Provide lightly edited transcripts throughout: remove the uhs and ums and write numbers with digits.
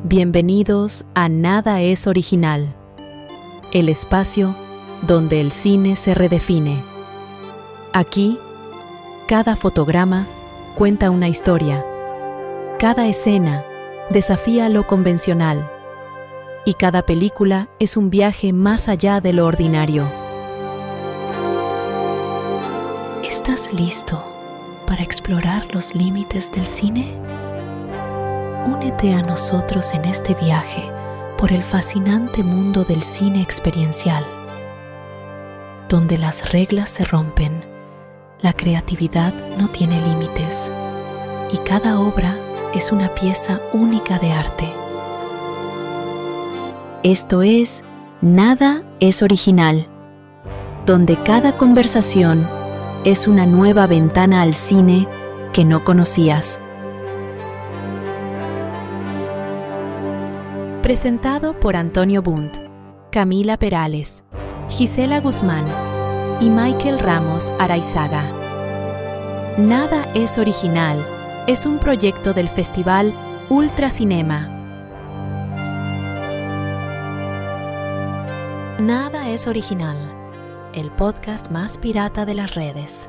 Bienvenidos a Nada es Original, el espacio donde el cine se redefine. Aquí, cada fotograma cuenta una historia, cada escena desafía lo convencional y cada película es un viaje más allá de lo ordinario. ¿Estás listo para explorar los límites del cine? Únete a nosotros en este viaje por el fascinante mundo del cine experiencial, donde las reglas se rompen, la creatividad no tiene límites y cada obra es una pieza única de arte. Esto es Nada es Original, donde cada conversación es una nueva ventana al cine que no conocías. Presentado por Antonio Bundt, Camila Perales, Gisela Guzmán y Michael Ramos Araizaga. Nada es Original es un proyecto del Festival Ultracinema. Nada es Original, el podcast más pirata de las redes.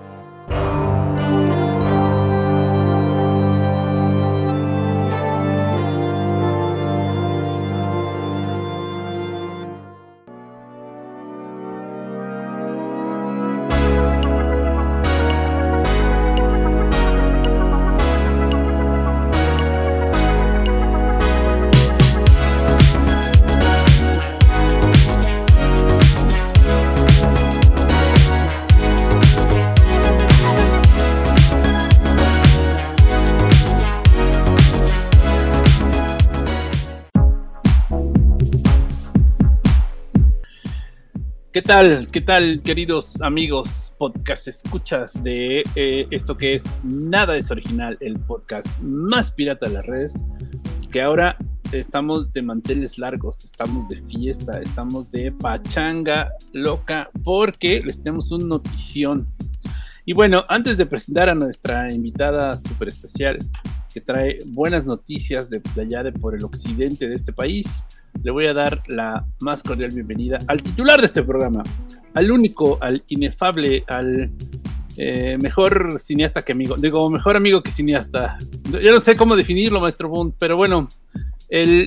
¿Qué tal, queridos amigos podcast escuchas de esto que es Nada es Original, el podcast más pirata de las redes, que ahora estamos de manteles largos, estamos de fiesta, estamos de pachanga loca, porque les tenemos una notición. Y bueno, antes de presentar a nuestra invitada súper especial, que trae buenas noticias de allá de por el occidente de este país, le voy a dar la más cordial bienvenida al titular de este programa, al único, al inefable, al mejor cineasta que amigo, digo, mejor amigo que cineasta. Yo no sé cómo definirlo, maestro Bundt, pero bueno, el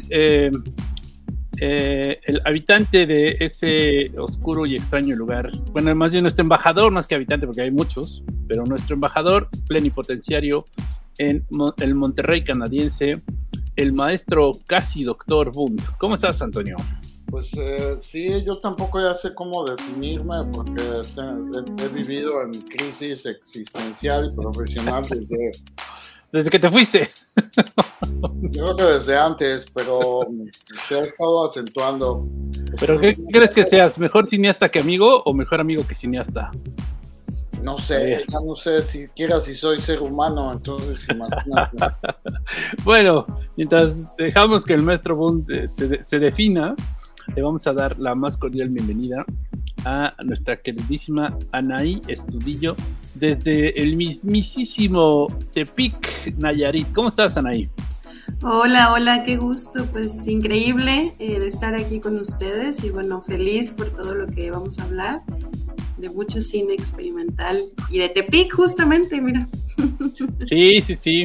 habitante de ese oscuro y extraño lugar, bueno, más bien nuestro embajador, más que habitante, porque hay muchos, pero nuestro embajador plenipotenciario en el Monterrey canadiense, el maestro casi doctor Bundt. ¿Cómo estás, Antonio? Pues sí, yo tampoco ya sé cómo definirme, porque he vivido en crisis existencial y profesional desde que te fuiste. Yo creo que desde antes, pero se ha estado acentuando. ¿Pero qué crees que seas? ¿Mejor cineasta que amigo o mejor amigo que cineasta? No sé, ya no sé siquiera si soy ser humano, entonces imagínate. Bueno, mientras dejamos que el maestro Bundt se defina, le vamos a dar la más cordial bienvenida a nuestra queridísima Anaí Estudillo desde el mismísimo Tepic, Nayarit. ¿Cómo estás, Anaí? Hola, qué gusto, pues increíble de estar aquí con ustedes y bueno, feliz por todo lo que vamos a hablar, de mucho cine experimental y de Tepic justamente, mira. Sí.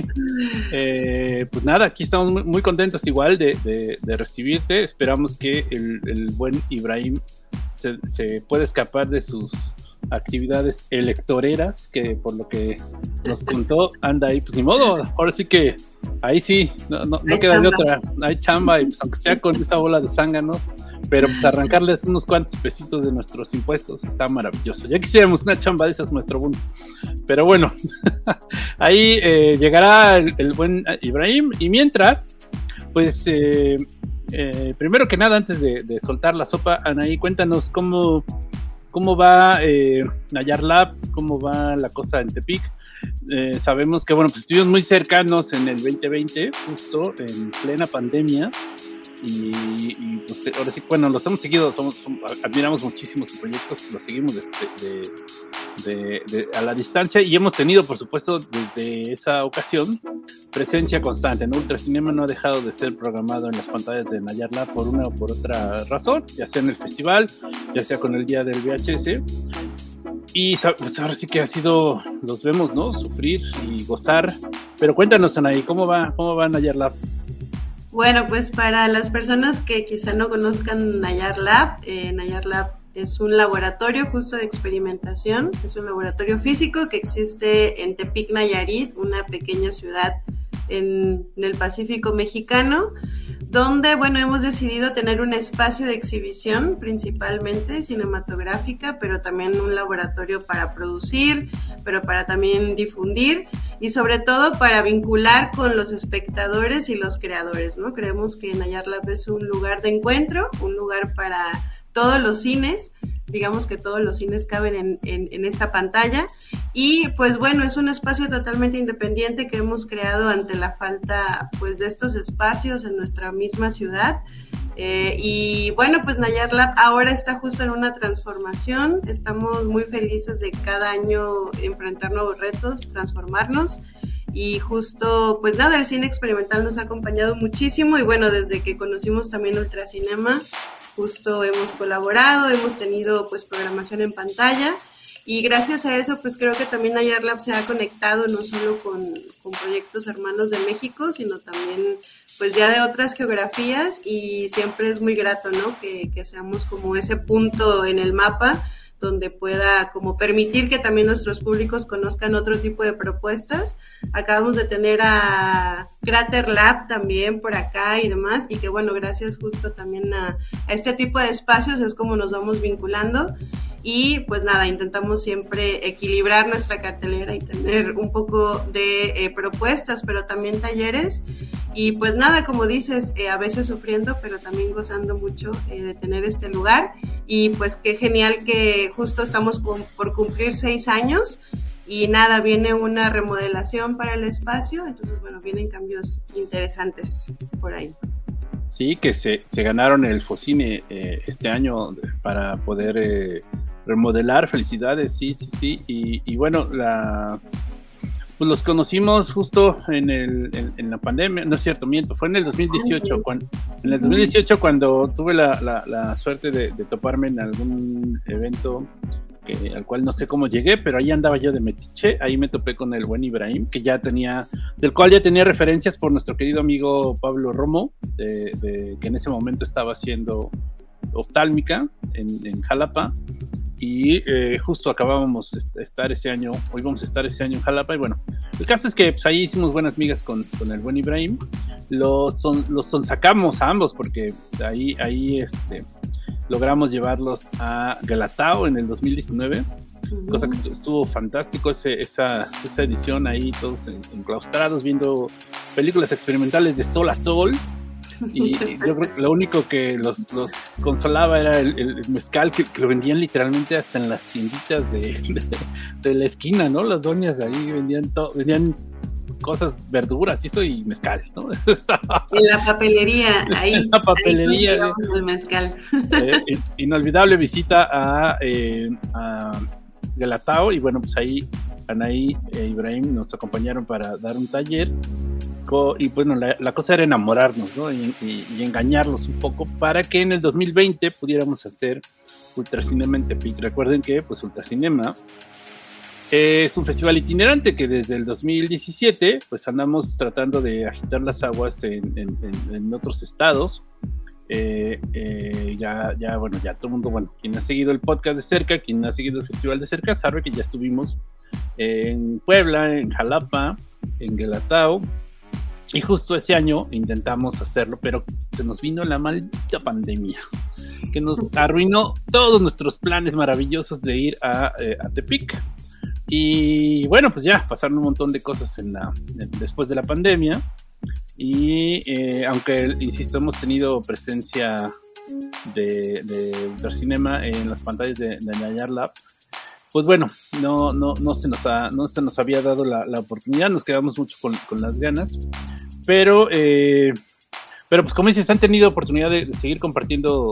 Pues nada, aquí estamos muy, muy contentos igual de recibirte. Esperamos que el buen Ibrahim se pueda escapar de sus actividades electoreras, que por lo que nos contó anda ahí, pues ni modo, ahora sí que ahí sí, no queda de otra, hay chamba, y pues aunque sea con esa bola de zánganos, pero pues arrancarles unos cuantos pesitos de nuestros impuestos está maravilloso. Ya quisiéramos una chamba de esas, maestro Bundt, pero bueno, ahí llegará el buen Ibrahim, y mientras, pues primero que nada, antes de soltar la sopa, Anaí, cuéntanos cómo va Nayar Lab, cómo va la cosa en Tepic. Sabemos que, bueno, pues estuvimos muy cercanos en el 2020, justo en plena pandemia, y pues ahora sí, bueno, los hemos seguido, admiramos muchísimo sus proyectos, los seguimos a la distancia, y hemos tenido, por supuesto, desde esa ocasión, presencia constante, ¿no? Ultracinema no ha dejado de ser programado en las pantallas de Nayar Lab por una o por otra razón, ya sea en el festival, ya sea con el día del VHS, y pues ahora sí que ha sido, los vemos, ¿no? Sufrir y gozar, pero cuéntanos, Anaí, ¿cómo va Nayar Lab? Bueno, pues para las personas que quizá no conozcan Nayar Lab es un laboratorio justo de experimentación, es un laboratorio físico que existe en Tepic, Nayarit, una pequeña ciudad en el Pacífico mexicano, donde, bueno, hemos decidido tener un espacio de exhibición principalmente cinematográfica, pero también un laboratorio para producir, pero para también difundir y sobre todo para vincular con los espectadores y los creadores, ¿no? Creemos que Nayar Lab es un lugar de encuentro, un lugar para todos los cines, digamos que todos los cines caben en esta pantalla, y pues bueno, es un espacio totalmente independiente que hemos creado ante la falta pues de estos espacios en nuestra misma ciudad, y bueno, pues Nayar Lab ahora está justo en una transformación, estamos muy felices de cada año enfrentar nuevos retos, transformarnos. Y justo, pues nada, el cine experimental nos ha acompañado muchísimo y bueno, desde que conocimos también Ultracinema, justo hemos colaborado, hemos tenido pues programación en pantalla y gracias a eso pues creo que también Nayar Lab se ha conectado no solo con proyectos hermanos de México, sino también pues ya de otras geografías y siempre es muy grato, ¿no? Que seamos como ese punto en el mapa donde pueda como permitir que también nuestros públicos conozcan otro tipo de propuestas. Acabamos de tener a Crater Lab también por acá y demás, y que bueno, gracias justo también a este tipo de espacios es como nos vamos vinculando, y pues nada, intentamos siempre equilibrar nuestra cartelera y tener un poco de propuestas, pero también talleres, y pues nada, como dices, a veces sufriendo, pero también gozando mucho de tener este lugar, y pues qué genial que justo estamos por cumplir 6 años, y nada, viene una remodelación para el espacio, entonces bueno, vienen cambios interesantes por ahí. Sí, que se ganaron el Focine este año para poder remodelar, felicidades, sí, y bueno, pues los conocimos justo en la pandemia, no es cierto, miento, fue en el 2018, cuando tuve la suerte de toparme en algún evento al cual no sé cómo llegué, pero ahí andaba yo de metiche, ahí me topé con el buen Ibrahim, del cual ya tenía referencias por nuestro querido amigo Pablo Romo, que en ese momento estaba haciendo oftálmica en Jalapa, y justo acabábamos de estar ese año, hoy vamos a estar ese año en Jalapa, y bueno, el caso es que pues, ahí hicimos buenas migas con el buen Ibrahim, los sonsacamos a ambos, porque ahí logramos llevarlos a Galatao en el 2019, cosa que estuvo fantástico, esa edición ahí, todos enclaustrados viendo películas experimentales de sol a sol, y yo creo que lo único que los consolaba era el mezcal, que lo vendían literalmente hasta en las tienditas de la esquina, ¿no? Las doñas ahí vendían cosas, verduras y eso, y mezcal, ¿no? En la papelería, ahí. En la papelería. Ahí el mezcal. Inolvidable visita a Galatao, y bueno, pues ahí Anaí e Ibrahim nos acompañaron para dar un taller, y bueno, la cosa era enamorarnos, ¿no? Y engañarlos un poco para que en el 2020 pudiéramos hacer Ultracinema en Tepic. Recuerden que pues Ultracinema es un festival itinerante que desde el 2017 pues andamos tratando de agitar las aguas en otros estados. Ya todo el mundo, quien ha seguido el podcast de cerca, quien ha seguido el festival de cerca, sabe que ya estuvimos en Puebla, en Jalapa, en Galatao, y justo ese año intentamos hacerlo, pero se nos vino la maldita pandemia, que nos arruinó todos nuestros planes maravillosos de ir a Tepic. Y bueno, pues ya pasaron un montón de cosas después de la pandemia, y aunque, insisto, hemos tenido presencia de Ultracinema en las pantallas de Nayar Lab, pues bueno, no se nos había dado la oportunidad, nos quedamos mucho con las ganas, pero pues como dices, han tenido oportunidad de seguir compartiendo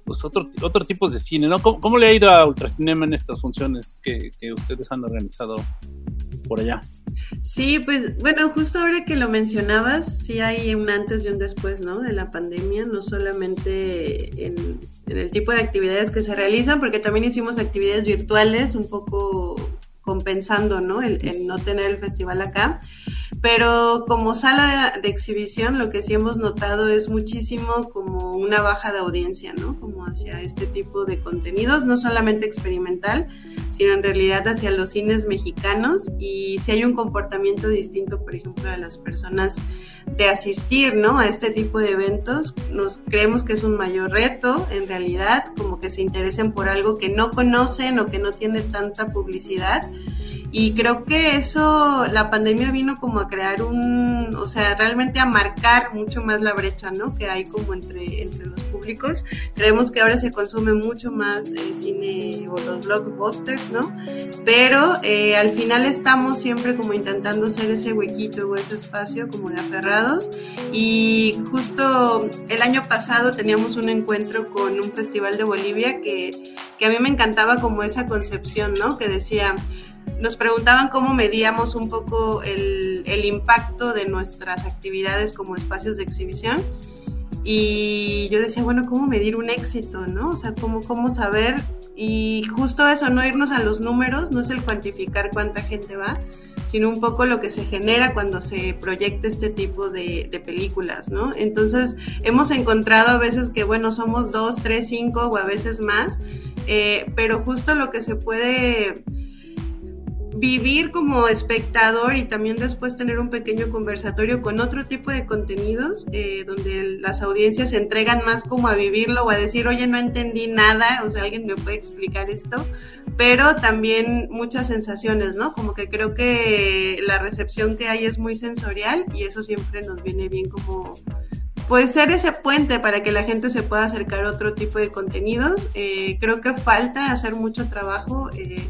pues otro tipo de cine, ¿no? ¿Cómo le ha ido a Ultracinema en estas funciones que ustedes han organizado por allá? Sí, pues bueno, justo ahora que lo mencionabas, sí hay un antes y un después, ¿no? De la pandemia, no solamente en el tipo de actividades que se realizan, porque también hicimos actividades virtuales, un poco compensando, ¿no? El no tener el festival acá. Pero como sala de exhibición, lo que sí hemos notado es muchísimo como una baja de audiencia, ¿no? Como hacia este tipo de contenidos, no solamente experimental, sino en realidad hacia los cines mexicanos, y si hay un comportamiento distinto, por ejemplo, de las personas de asistir, ¿no? A este tipo de eventos. Nos creemos que es un mayor reto, en realidad, como que se interesen por algo que no conocen o que no tiene tanta publicidad. Y creo que eso, la pandemia vino como a crear o sea, realmente a marcar mucho más la brecha, ¿no? Que hay como entre los públicos. Creemos que ahora se consume mucho más cine o los blockbusters, ¿no? Pero al final estamos siempre como intentando hacer ese huequito o ese espacio como de aferrados. Y justo el año pasado teníamos un encuentro con un festival de Bolivia que a mí me encantaba como esa concepción, ¿no? Que decía... Nos preguntaban cómo medíamos un poco el impacto de nuestras actividades como espacios de exhibición, y yo decía, bueno, ¿cómo medir un éxito, no? O sea, ¿cómo saber? Y justo eso, no irnos a los números, no es el cuantificar cuánta gente va, sino un poco lo que se genera cuando se proyecta este tipo de películas, ¿no? Entonces, hemos encontrado a veces que, bueno, somos 2, 3, 5 o a veces más, pero justo lo que se puede... vivir como espectador y también después tener un pequeño conversatorio con otro tipo de contenidos, donde las audiencias se entregan más como a vivirlo o a decir, oye, no entendí nada, o sea, alguien me puede explicar esto, pero también muchas sensaciones, ¿no? Como que creo que la recepción que hay es muy sensorial, y eso siempre nos viene bien como... pues ser ese puente para que la gente se pueda acercar a otro tipo de contenidos. Creo que falta hacer mucho trabajo,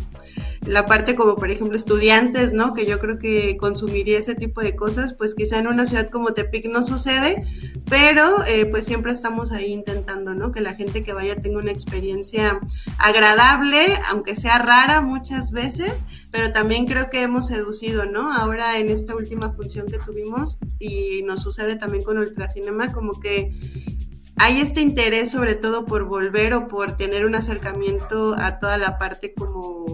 la parte como por ejemplo estudiantes, ¿no? Que yo creo que consumiría ese tipo de cosas, pues quizá en una ciudad como Tepic no sucede, pero pues siempre estamos ahí intentando, ¿no? Que la gente que vaya tenga una experiencia agradable, aunque sea rara muchas veces, pero también creo que hemos seducido, ¿no? Ahora en esta última función que tuvimos, y nos sucede también con Ultracinema, como que hay este interés sobre todo por volver o por tener un acercamiento a toda la parte como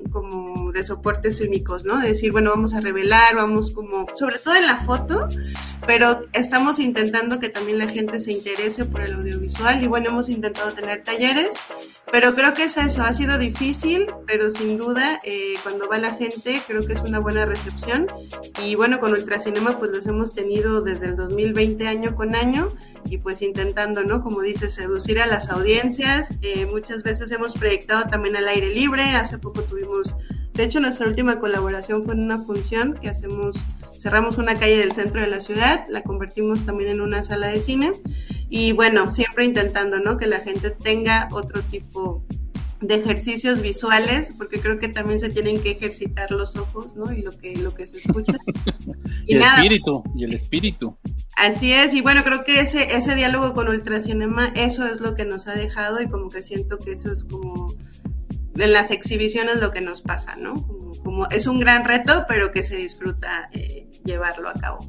de soportes fílmicos, ¿no? De decir, bueno, vamos a revelar, vamos como, sobre todo en la foto, pero estamos intentando que también la gente se interese por el audiovisual, y bueno, hemos intentado tener talleres, pero creo que es eso, ha sido difícil, pero sin duda, cuando va la gente, creo que es una buena recepción, y bueno, con Ultracinema pues los hemos tenido desde el 2020 año con año, y pues intentando, ¿no? Como dices, seducir a las audiencias. Muchas veces hemos proyectado también al aire libre. Hace poco tuvimos, de hecho nuestra última colaboración fue en una función que cerramos una calle del centro de la ciudad, la convertimos también en una sala de cine, y bueno, siempre intentando, ¿no? Que la gente tenga otro tipo de ejercicios visuales, porque creo que también se tienen que ejercitar los ojos, ¿no? Y lo que se escucha. y el espíritu. Así es, y bueno, creo que ese diálogo con Ultracinema, eso es lo que nos ha dejado, y como que siento que eso es como en las exhibiciones lo que nos pasa, ¿no? Como es un gran reto, pero que se disfruta llevarlo a cabo.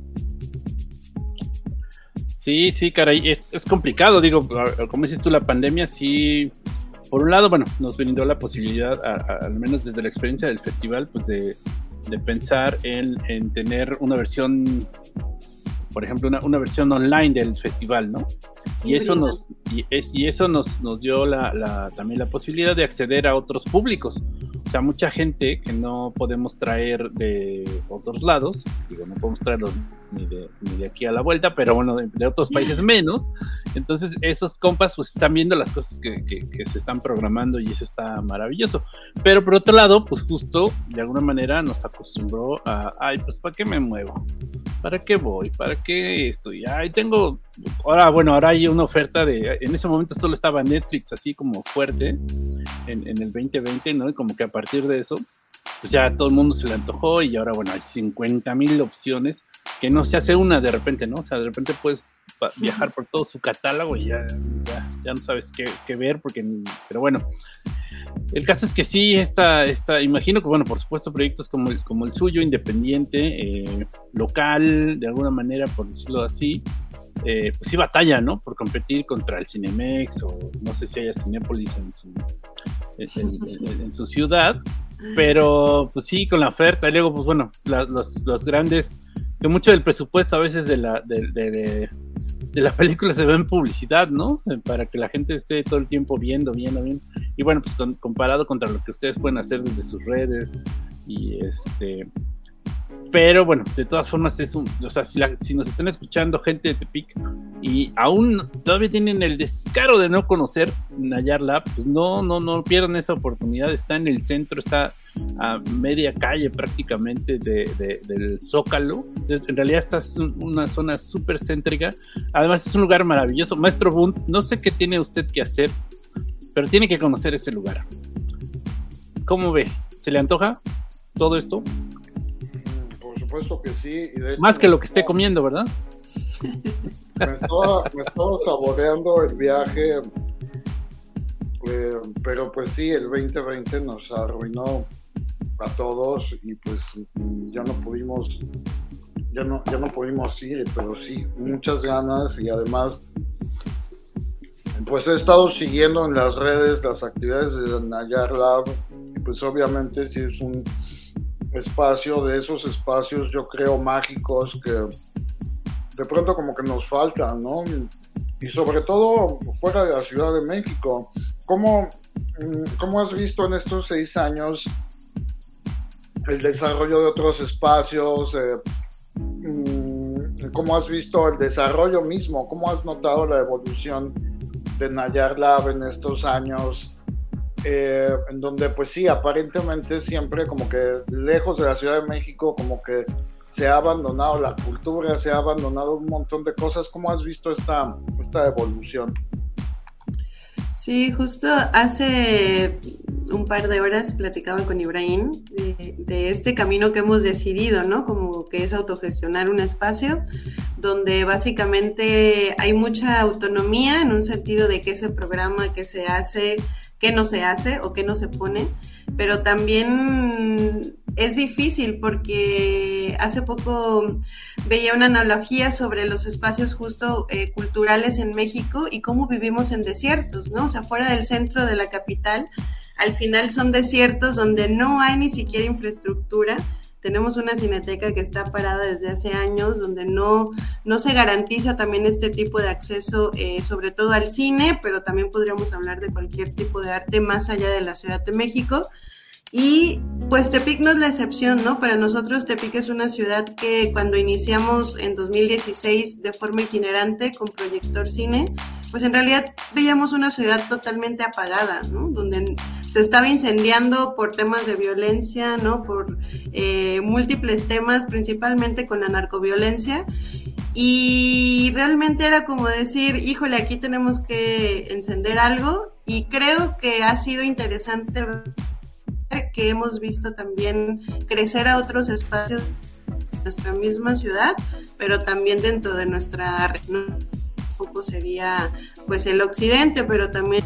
Sí, caray, es complicado, digo, como dices tú, la pandemia sí, por un lado, bueno, nos brindó la posibilidad, al menos desde la experiencia del festival, pues de pensar en tener una versión, por ejemplo, una versión online del festival, ¿no? Y eso nos dio también la posibilidad de acceder a otros públicos. O sea, mucha gente que no podemos traer de otros lados, digo, no podemos traerlos ni de aquí a la vuelta, pero bueno, de otros países menos. Entonces esos compas pues están viendo las cosas que se están programando, y eso está maravilloso. Pero por otro lado, pues justo de alguna manera nos acostumbró a, pues ¿para qué me muevo? ¿Para qué voy? ¿Para qué estoy? Ahora hay una oferta en ese momento solo estaba Netflix así como fuerte en el 2020, ¿no? Y como que a partir de eso, pues ya todo el mundo se le antojó, y ahora bueno, hay 50,000 opciones que no se hace una de repente, ¿no? O sea, de repente puedes viajar por todo su catálogo y ya ya no sabes qué ver, pero bueno. El caso es que sí, imagino que, bueno, por supuesto, proyectos como el suyo, independiente, local, de alguna manera, por decirlo así, pues sí batalla, ¿no? Por competir contra el Cinemex, o no sé si haya Cinépolis en su ciudad, pero pues sí, con la oferta, y luego, pues bueno, los grandes, que mucho del presupuesto a veces de la película se ve en publicidad, ¿no? Para que la gente esté todo el tiempo viendo. Y bueno, pues comparado contra lo que ustedes pueden hacer desde sus redes. Pero bueno, de todas formas o sea, si nos están escuchando gente de Tepic y aún todavía tienen el descaro de no conocer Nayar Lab, pues no pierdan esa oportunidad. Está en el centro, está a media calle prácticamente del Zócalo. Entonces, en realidad esta es una zona súper céntrica. Además es un lugar maravilloso. Maestro Bunt, no sé qué tiene usted que hacer, pero tiene que conocer ese lugar. ¿Cómo ve? ¿Se le antoja todo esto? Por supuesto que sí. Y de hecho, más que lo que esté comiendo, ¿verdad? Me estaba saboreando el viaje, pero pues sí, el 2020 nos arruinó a todos y pues ya no pudimos ir, pero sí, muchas ganas. Y además pues he estado siguiendo en las redes las actividades de Nayar Lab y pues obviamente sí es un espacio de esos espacios, yo creo, mágicos que de pronto como que nos faltan, ¿no? Y sobre todo fuera de la Ciudad de México. ¿Cómo has visto en estos 6 años el desarrollo de otros espacios? ¿Cómo has visto el desarrollo mismo? ¿Cómo has notado la evolución de Nayar Lab en estos años? En donde pues sí, aparentemente siempre como que lejos de la Ciudad de México como que se ha abandonado la cultura, se ha abandonado un montón de cosas. ¿Cómo has visto esta evolución? Sí, justo hace un par de horas platicaba con Ibrahim de este camino que hemos decidido, ¿no? Como que es autogestionar un espacio donde básicamente hay mucha autonomía en un sentido de qué se programa, qué se hace, qué no se hace o qué no se pone, pero también es difícil porque hace poco veía una analogía sobre los espacios justo culturales en México y cómo vivimos en desiertos, ¿no? O sea, fuera del centro de la capital, al final son desiertos donde no hay ni siquiera infraestructura. Tenemos una cineteca que está parada desde hace años, donde no se garantiza también este tipo de acceso, sobre todo al cine, pero también podríamos hablar de cualquier tipo de arte más allá de la Ciudad de México. Y pues Tepic no es la excepción, ¿no? Para nosotros Tepic es una ciudad que cuando iniciamos en 2016 de forma itinerante con Proyector Cine, pues en realidad veíamos una ciudad totalmente apagada, ¿no? Donde se estaba incendiando por temas de violencia, ¿no? Por múltiples temas, principalmente con la narcoviolencia. Y realmente era como decir, híjole, aquí tenemos que encender algo. Y creo que ha sido interesante que hemos visto también crecer a otros espacios de nuestra misma ciudad, pero también dentro de nuestra región. Un poco sería pues el occidente, pero también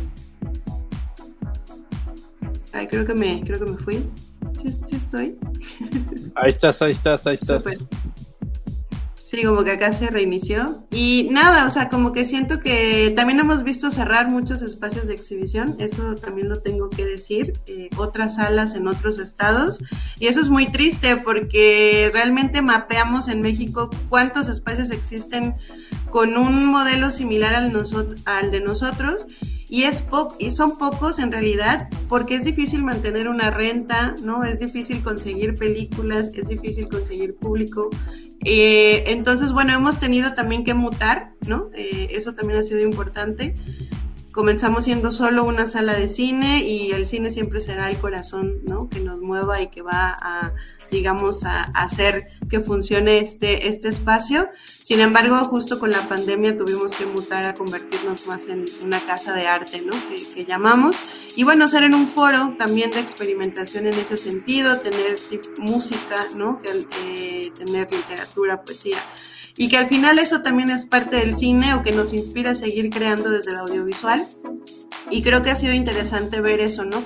creo que me fui. Sí estoy. Ahí estás. Super. Sí, como que acá se reinició. Y nada, o sea, como que siento que también hemos visto cerrar muchos espacios de exhibición, eso también lo tengo que decir, otras salas en otros estados, y eso es muy triste porque realmente mapeamos en México cuántos espacios existen con un modelo similar al de nosotros, y son pocos en realidad, porque es difícil mantener una renta, ¿no? Es difícil conseguir películas, es difícil conseguir público. Entonces, bueno, hemos tenido también que mutar, ¿no? Eso también ha sido importante. Comenzamos siendo solo una sala de cine y el cine siempre será el corazón, ¿no? Que nos mueva y que va a, digamos, a hacer que funcione este espacio. Sin embargo, justo con la pandemia tuvimos que mutar a convertirnos más en una casa de arte, ¿no? Que llamamos. Y bueno, ser en un foro también de experimentación en ese sentido, tener música, ¿no? Tener literatura, poesía. y que al final eso también es parte del cine o que nos inspira a seguir creando desde el audiovisual. Y creo que ha sido interesante ver eso, ¿no?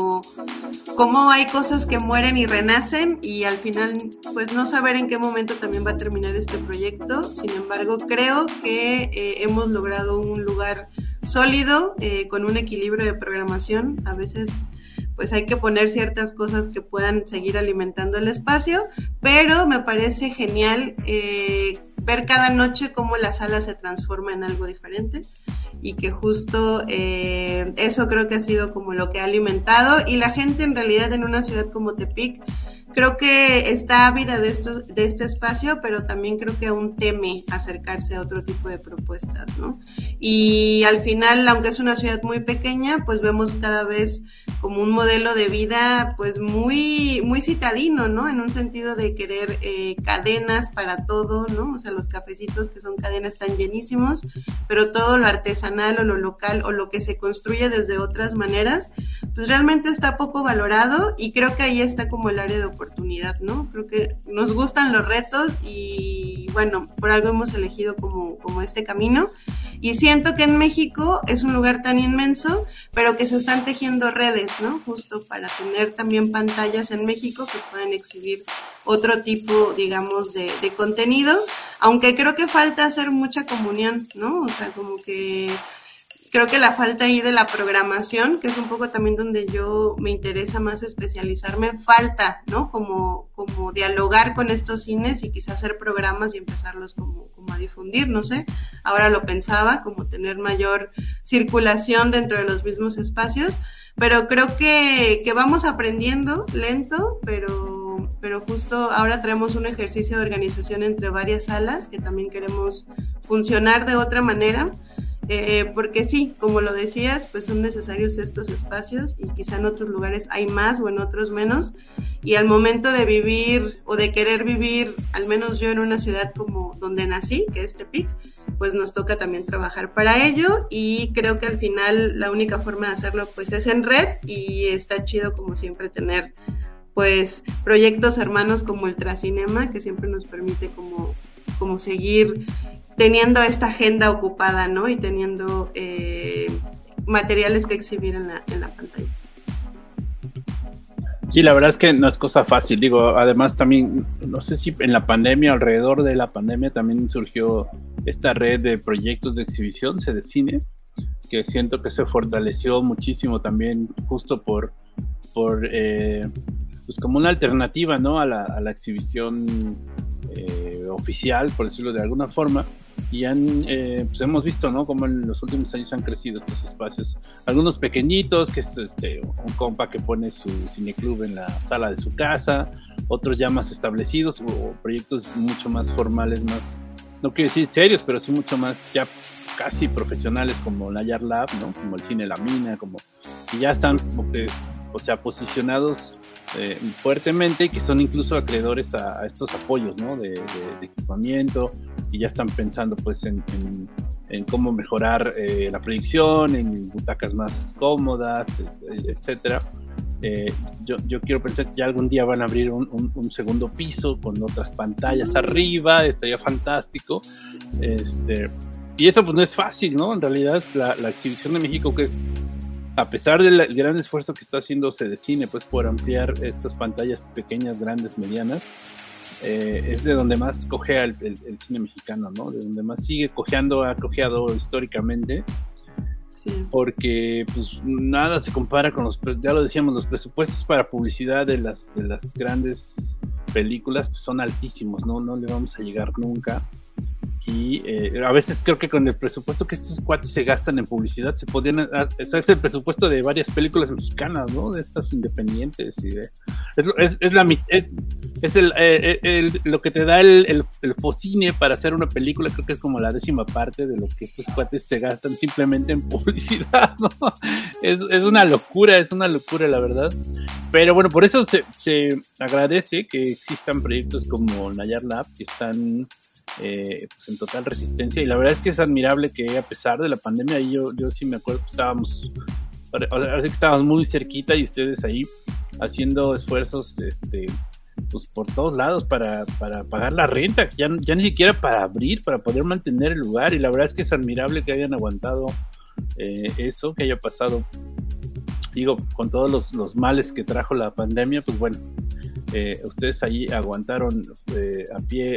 Como hay cosas que mueren y renacen y al final, pues no saber en qué momento también va a terminar este proyecto. Sin embargo, creo que hemos logrado un lugar sólido, con un equilibrio de programación. A veces pues hay que poner ciertas cosas que puedan seguir alimentando el espacio, pero me parece genial ver cada noche cómo la sala se transforma en algo diferente y que justo eso creo que ha sido como lo que ha alimentado, y la gente en realidad en una ciudad como Tepic creo que está ávida de este espacio, pero también creo que aún teme acercarse a otro tipo de propuestas, ¿no? Y al final, aunque es una ciudad muy pequeña, pues vemos cada vez como un modelo de vida pues muy, muy citadino, ¿no? En un sentido de querer cadenas para todo, ¿no? O sea, los cafecitos que son cadenas están llenísimos, pero todo lo artesanal o lo local o lo que se construye desde otras maneras, pues realmente está poco valorado, y creo que ahí está como el área de oportunidad, ¿no? Creo que nos gustan los retos y bueno, por algo hemos elegido como este camino, y siento que en México es un lugar tan inmenso, pero que se están tejiendo redes, ¿no? Justo para tener también pantallas en México que puedan exhibir otro tipo, digamos, de contenido, aunque creo que falta hacer mucha comunión, ¿no? O sea, como que creo que la falta ahí de la programación, que es un poco también donde yo me interesa más especializarme, falta, ¿no? Como dialogar con estos cines y quizás hacer programas y empezarlos como a difundir, no sé. Ahora lo pensaba, como tener mayor circulación dentro de los mismos espacios, pero creo que vamos aprendiendo lento, pero justo ahora traemos un ejercicio de organización entre varias salas que también queremos funcionar de otra manera. Porque sí, como lo decías, pues son necesarios estos espacios y quizá en otros lugares hay más o en otros menos, y al momento de vivir o de querer vivir, al menos yo en una ciudad como donde nací, que es Tepic, pues nos toca también trabajar para ello, y creo que al final la única forma de hacerlo pues es en red, y está chido como siempre tener pues proyectos hermanos como Ultracinema, que siempre nos permite como seguir teniendo esta agenda ocupada, ¿no? Y teniendo materiales que exhibir en la pantalla. Sí, la verdad es que no es cosa fácil. Digo, además también, no sé si en la pandemia, alrededor de la pandemia, también surgió esta red de proyectos de exhibición, Cedecine, que siento que se fortaleció muchísimo también justo por pues como una alternativa, ¿no? a la exhibición oficial, por decirlo de alguna forma. Y pues hemos visto, ¿no? Cómo en los últimos años han crecido estos espacios. Algunos pequeñitos, que es un compa que pone su cineclub en la sala de su casa. Otros ya más establecidos, o proyectos mucho más formales, más, no quiero decir serios, pero sí mucho más ya casi profesionales, como Nayar Lab, ¿no? Como el Cine La Mina, que ya están posicionados fuertemente, y que son incluso acreedores a estos apoyos, ¿no? de equipamiento, y ya están pensando pues en cómo mejorar la proyección, en butacas más cómodas, etcétera. Yo quiero pensar que ya algún día van a abrir un segundo piso con otras pantallas arriba, estaría fantástico. Y eso pues no es fácil, ¿no? En realidad la exhibición de México, que es, a pesar del gran esfuerzo que está haciendo Cedecine pues por ampliar estas pantallas pequeñas, grandes, medianas, es de donde más cojea el cine mexicano, ¿no? De donde más sigue cojeando, ha cojeado históricamente. Sí. Porque pues nada se compara con ya lo decíamos, los presupuestos para publicidad de las grandes películas pues son altísimos, no le vamos a llegar nunca. Y a veces creo que con el presupuesto que estos cuates se gastan en publicidad se podrían, eso es el presupuesto de varias películas mexicanas, ¿no? De estas independientes, y lo que te da el Focine para hacer una película. Creo que es como la 10ª parte de lo que estos cuates se gastan simplemente en publicidad, ¿no? Es una locura, la verdad. Pero bueno, por eso se agradece que existan proyectos como Nayar Lab, que están pues en total resistencia, y la verdad es que es admirable que a pesar de la pandemia, y yo sí me acuerdo que estábamos muy cerquita, y ustedes ahí haciendo esfuerzos pues por todos lados para pagar la renta, ya ni siquiera para abrir, para poder mantener el lugar, y la verdad es que es admirable que hayan aguantado eso, que haya pasado, digo, con todos los males que trajo la pandemia, pues bueno, ustedes ahí aguantaron a pie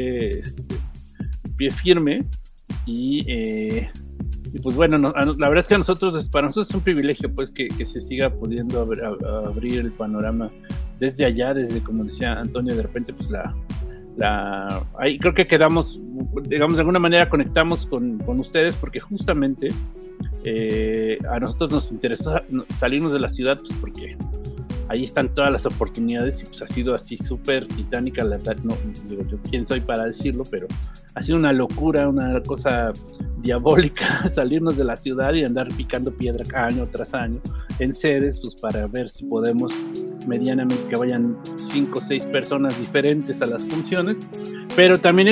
firme, y pues bueno, la verdad es que para nosotros es un privilegio pues que se siga pudiendo abrir el panorama desde allá, desde, como decía Antonio, de repente pues ahí creo que quedamos, digamos, de alguna manera conectamos con ustedes, porque justamente a nosotros nos interesó salirnos de la ciudad, pues porque ahí están todas las oportunidades, y pues ha sido así súper titánica, la verdad, no digo yo quién soy para decirlo, pero ha sido una locura, una cosa diabólica salirnos de la ciudad y andar picando piedra año tras año en sedes, pues para ver si podemos medianamente que vayan 5 o 6 personas diferentes a las funciones, pero también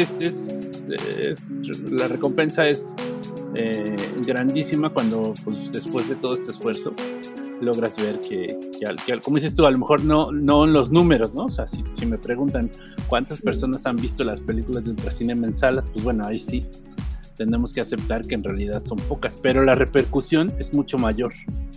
la recompensa es grandísima cuando pues después de todo este esfuerzo logras ver que como dices tú, a lo mejor no en los números, ¿no? O sea, si me preguntan cuántas personas han visto las películas de Ultracinema en salas, pues bueno, ahí sí tenemos que aceptar que en realidad son pocas, pero la repercusión es mucho mayor.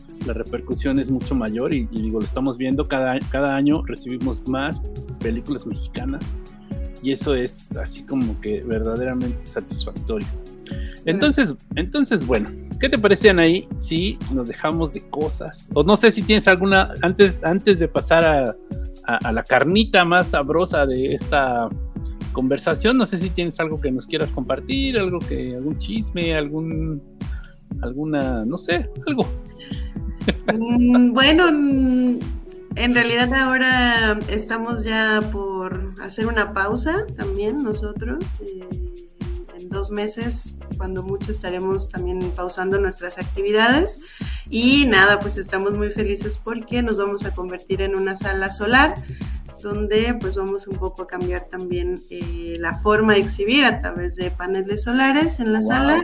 Y digo, lo estamos viendo cada año, recibimos más películas mexicanas, y eso es así como que verdaderamente satisfactorio. Entonces, bueno, ¿qué te parecían ahí si nos dejamos de cosas? O no sé si tienes alguna, antes de pasar a la carnita más sabrosa de esta conversación, no sé si tienes algo que nos quieras compartir, algún chisme, alguna, no sé, algo. Bueno, en realidad ahora estamos ya por hacer una pausa también nosotros. En 2 meses, cuando mucho, estaremos también pausando nuestras actividades, y nada, pues estamos muy felices porque nos vamos a convertir en una sala solar, donde pues vamos un poco a cambiar también la forma de exhibir a través de paneles solares en la sala,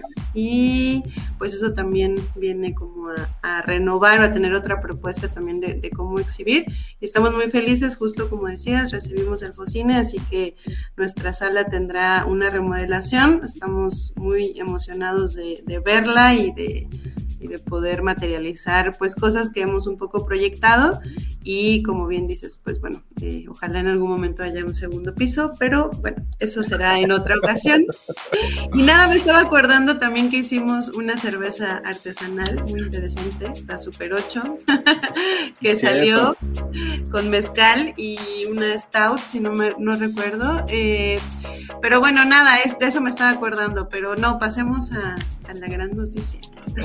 y pues eso también viene como a renovar o a tener otra propuesta también de cómo exhibir, y estamos muy felices, justo como decías, recibimos el Focine, así que nuestra sala tendrá una remodelación, estamos muy emocionados de verla y de poder materializar pues cosas que hemos un poco proyectado, y como bien dices, pues bueno, ojalá en algún momento haya un segundo piso, pero bueno, eso será en otra ocasión. Y nada, me estaba acordando también que hicimos una cerveza artesanal muy interesante, la Super 8, que salió con mezcal y una stout, si no recuerdo, pero bueno, nada, de eso me estaba acordando, pero no, pasemos a la gran noticia.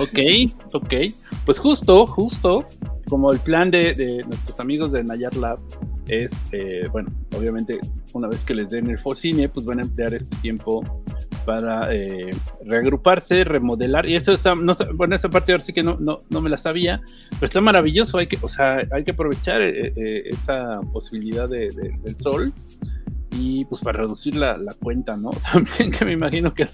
Ok, pues justo como el plan de nuestros amigos de Nayar Lab es, bueno, obviamente una vez que les den el Focine, pues van a emplear este tiempo para reagruparse, remodelar, y eso está, no, bueno, esa parte ahora sí que no me la sabía, pero está maravilloso, hay que aprovechar esa posibilidad del sol, y pues para reducir la cuenta, ¿no? También, que me imagino que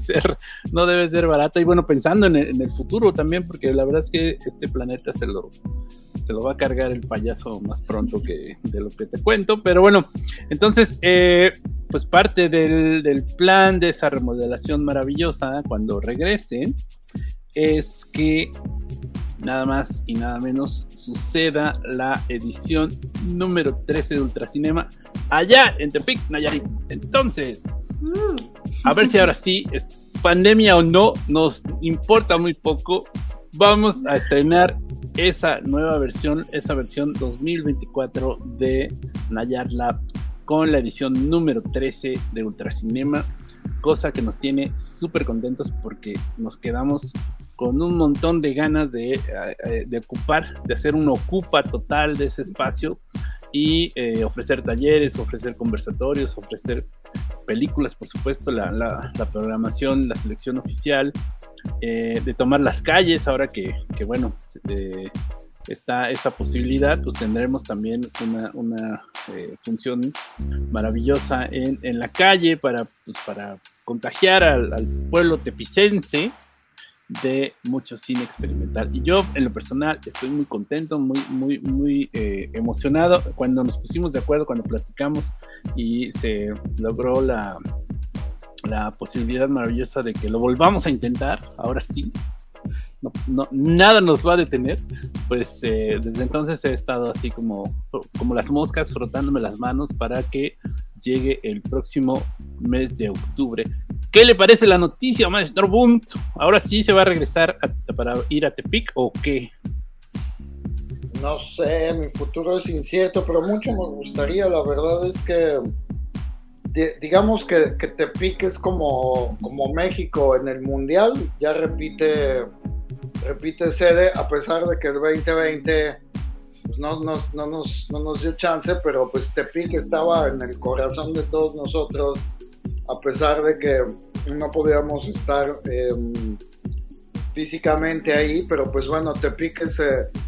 no debe ser barata, y bueno, pensando en el futuro también, porque la verdad es que este planeta se lo va a cargar el payaso más pronto de lo que te cuento, pero bueno, entonces pues parte del plan de esa remodelación maravillosa cuando regresen es que nada más y nada menos suceda la edición número 13 de Ultracinema allá en Tepic, Nayarit. Entonces, a ver si ahora sí, es pandemia o no, nos importa muy poco. Vamos a estrenar esa nueva versión, esa versión 2024 de Nayar Lab con la edición número 13 de Ultracinema, cosa que nos tiene súper contentos porque nos quedamos con un montón de ganas de ocupar, de hacer un ocupa total de ese espacio y ofrecer talleres, ofrecer conversatorios, ofrecer películas, por supuesto, la programación, la selección oficial, de tomar las calles, ahora que bueno, está esa posibilidad, pues tendremos también una función maravillosa en la calle para contagiar al pueblo tepicense. de mucho cine experimental. Y yo, en lo personal, estoy muy contento, muy emocionado. Cuando nos pusimos de acuerdo, cuando platicamos y se logró la posibilidad maravillosa de que lo volvamos a intentar, ahora sí, no, nada nos va a detener, pues desde entonces he estado así como las moscas, frotándome las manos para que llegue el próximo mes de octubre. ¿Qué le parece la noticia, Maestro Bunt? ¿Ahora sí se va a regresar para ir a Tepic o qué? No sé, mi futuro es incierto, pero mucho me gustaría. La verdad es que digamos que Tepic es como México en el Mundial, ya repite sede, a pesar de que el 2020 pues no nos dio chance, pero pues Tepic estaba en el corazón de todos nosotros, a pesar de que no podíamos estar físicamente ahí, pero pues bueno, Tepic es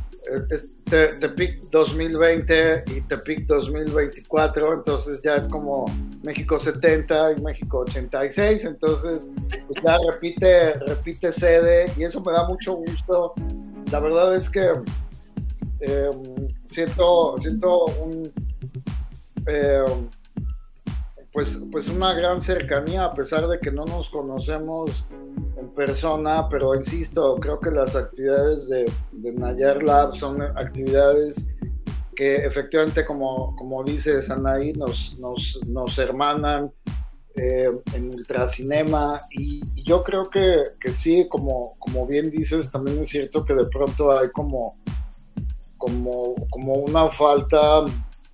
Tepic 2020 y Tepic 2024, entonces ya es como México 70 y México 86, entonces pues ya repite sede y eso me da mucho gusto. La verdad es que siento pues una gran cercanía, a pesar de que no nos conocemos en persona, pero insisto, creo que las actividades de Nayar Lab son actividades que efectivamente, como dices, Anaí, nos hermanan en Ultracinema, y yo creo que sí, como bien dices, también es cierto que de pronto hay como una falta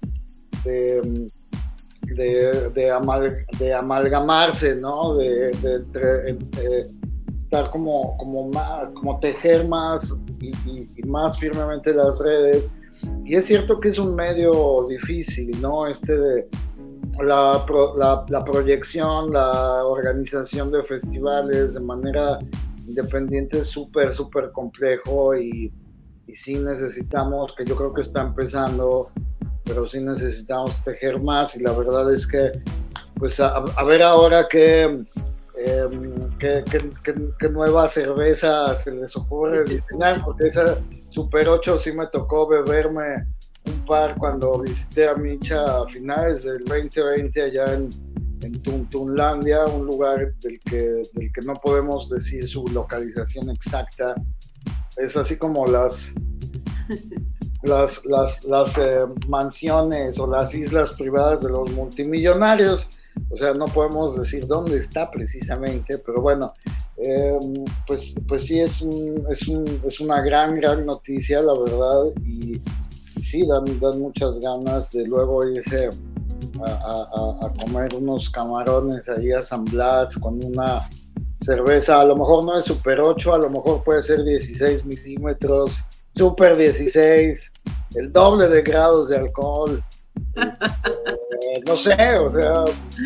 de amalgamarse, ¿no? De estar como tejer más y más firmemente las redes. Y es cierto que es un medio difícil, ¿no? La proyección, la organización de festivales de manera independiente es súper complejo, y sí necesitamos, que yo creo que está empezando, pero sí necesitamos tejer más, y la verdad es que pues a ver ahora qué nueva cerveza se les ocurre diseñar, porque esa Super 8 sí me tocó beberme un par cuando visité a Micha a finales del 2020 allá en Tunlandia, un lugar del que no podemos decir su localización exacta. Es así como las mansiones o las islas privadas de los multimillonarios. O sea, no podemos decir dónde está precisamente, pero bueno, pues sí es una gran noticia, la verdad, y sí dan muchas ganas de luego irse a comer unos camarones ahí a San Blas con una cerveza. A lo mejor no es Super 8, a lo mejor puede ser 16 milímetros, Super 16, el doble de grados de alcohol. No sé, o sea,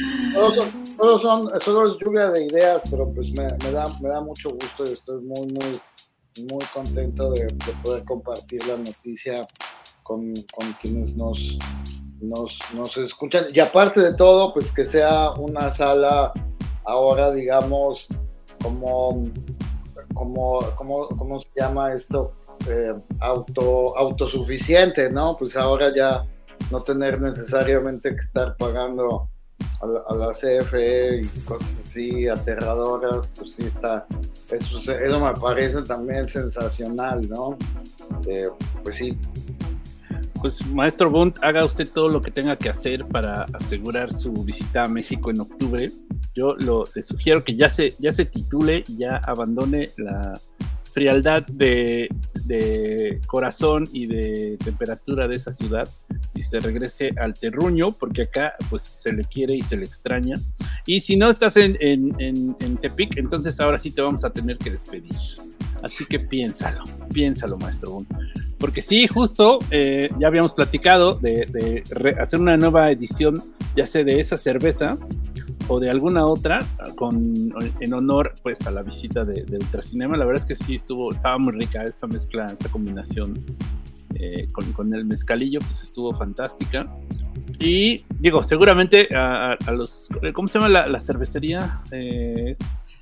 solo es lluvia de ideas, pero pues me da mucho gusto y estoy muy contento de poder compartir la noticia con quienes nos escuchan, y aparte de todo, pues que sea una sala ahora, digamos, como ¿cómo se llama esto? Autosuficiente, ¿no? Pues ahora ya no tener necesariamente que estar pagando a la CFE y cosas así aterradoras, pues sí está, eso me parece también sensacional, ¿no? Pues sí. Pues Maestro Bunt, haga usted todo lo que tenga que hacer para asegurar su visita a México en octubre. Yo le sugiero que ya se titule y ya abandone la frialdad de corazón y de temperatura de esa ciudad y se regrese al terruño, porque acá pues se le quiere y se le extraña. Y si no estás en Tepic, entonces ahora sí te vamos a tener que despedir. Así que piénsalo, Maestro Bunt. Porque sí, justo ya habíamos platicado de hacer una nueva edición, ya sea de esa cerveza o de alguna otra, en honor pues a la visita de Ultracinema. La verdad es que sí estaba muy rica esa mezcla, esa combinación con el mezcalillo, pues estuvo fantástica. Y digo, seguramente a los, ¿cómo se llama la cervecería?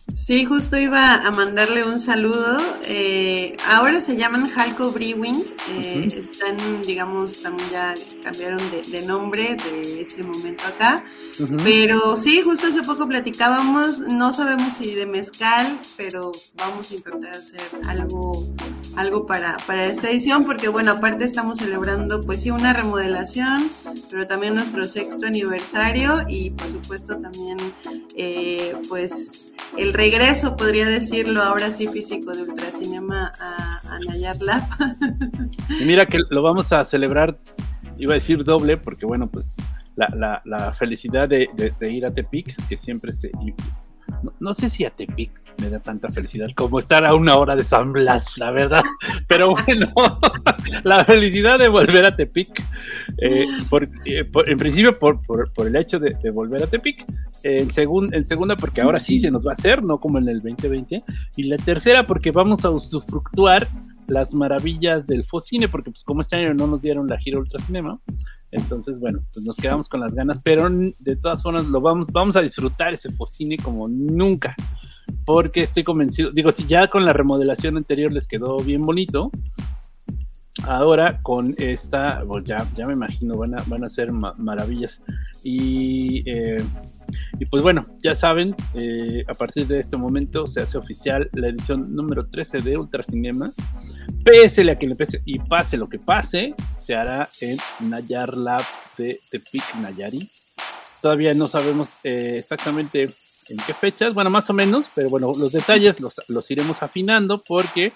Sí, justo iba a mandarle un saludo. Ahora se llaman Halco Brewing. Están, digamos, también ya cambiaron de nombre de ese momento acá. Pero sí, justo hace poco platicábamos, no sabemos si de mezcal, pero vamos a intentar hacer algo para esta edición, porque bueno, aparte estamos celebrando pues sí una remodelación, pero también nuestro 6º aniversario y por supuesto también pues el regreso, podría decirlo, ahora sí físico de Ultracinema a Nayar Lab. Y mira que lo vamos a celebrar, iba a decir doble, porque bueno, pues la felicidad de ir a Tepic, que siempre no sé si a Tepic me da tanta felicidad como estar a 1 hora de San Blas, la verdad, pero bueno, la felicidad de volver a Tepic, en principio por el hecho de volver a Tepic, en segunda porque ahora sí se nos va a hacer, no como en el 2020, y la tercera porque vamos a usufructuar las maravillas del Focine, porque pues como este año no nos dieron la gira Ultracinema, entonces bueno, pues nos quedamos con las ganas, pero de todas formas vamos a disfrutar ese Focine como nunca, porque estoy convencido, digo, si ya con la remodelación anterior les quedó bien bonito, ahora con esta, pues ya me imagino van a ser maravillas, y pues bueno, ya saben, a partir de este momento se hace oficial la edición número 13 de Ultracinema. Pésele a quien le pese y pase lo que pase, se hará en Nayar Lab de Tepic, Nayarit. Todavía no sabemos exactamente en qué fechas, bueno, más o menos, pero bueno, los detalles los iremos afinando porque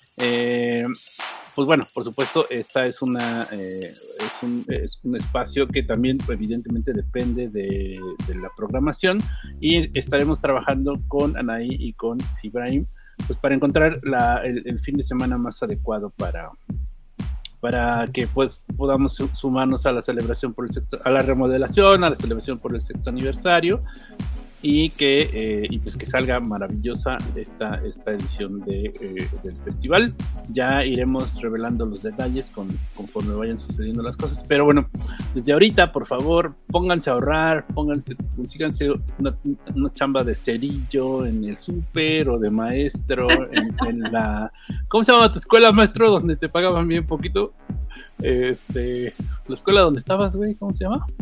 pues bueno, por supuesto, esta es un espacio que también evidentemente depende de la programación, y estaremos trabajando con Anaí y con Ibrahim pues para encontrar el fin de semana más adecuado para que pues podamos sumarnos a la celebración a la remodelación, a la celebración por el 6º aniversario, y pues que salga maravillosa esta edición del festival. Ya iremos revelando los detalles conforme vayan sucediendo las cosas, pero bueno, desde ahorita por favor pónganse a ahorrar, consíganse una chamba de cerillo en el súper o de maestro en la, ¿cómo se llama tu escuela, maestro, donde te pagaban bien poquito? La escuela donde estabas, güey, ¿cómo se llama?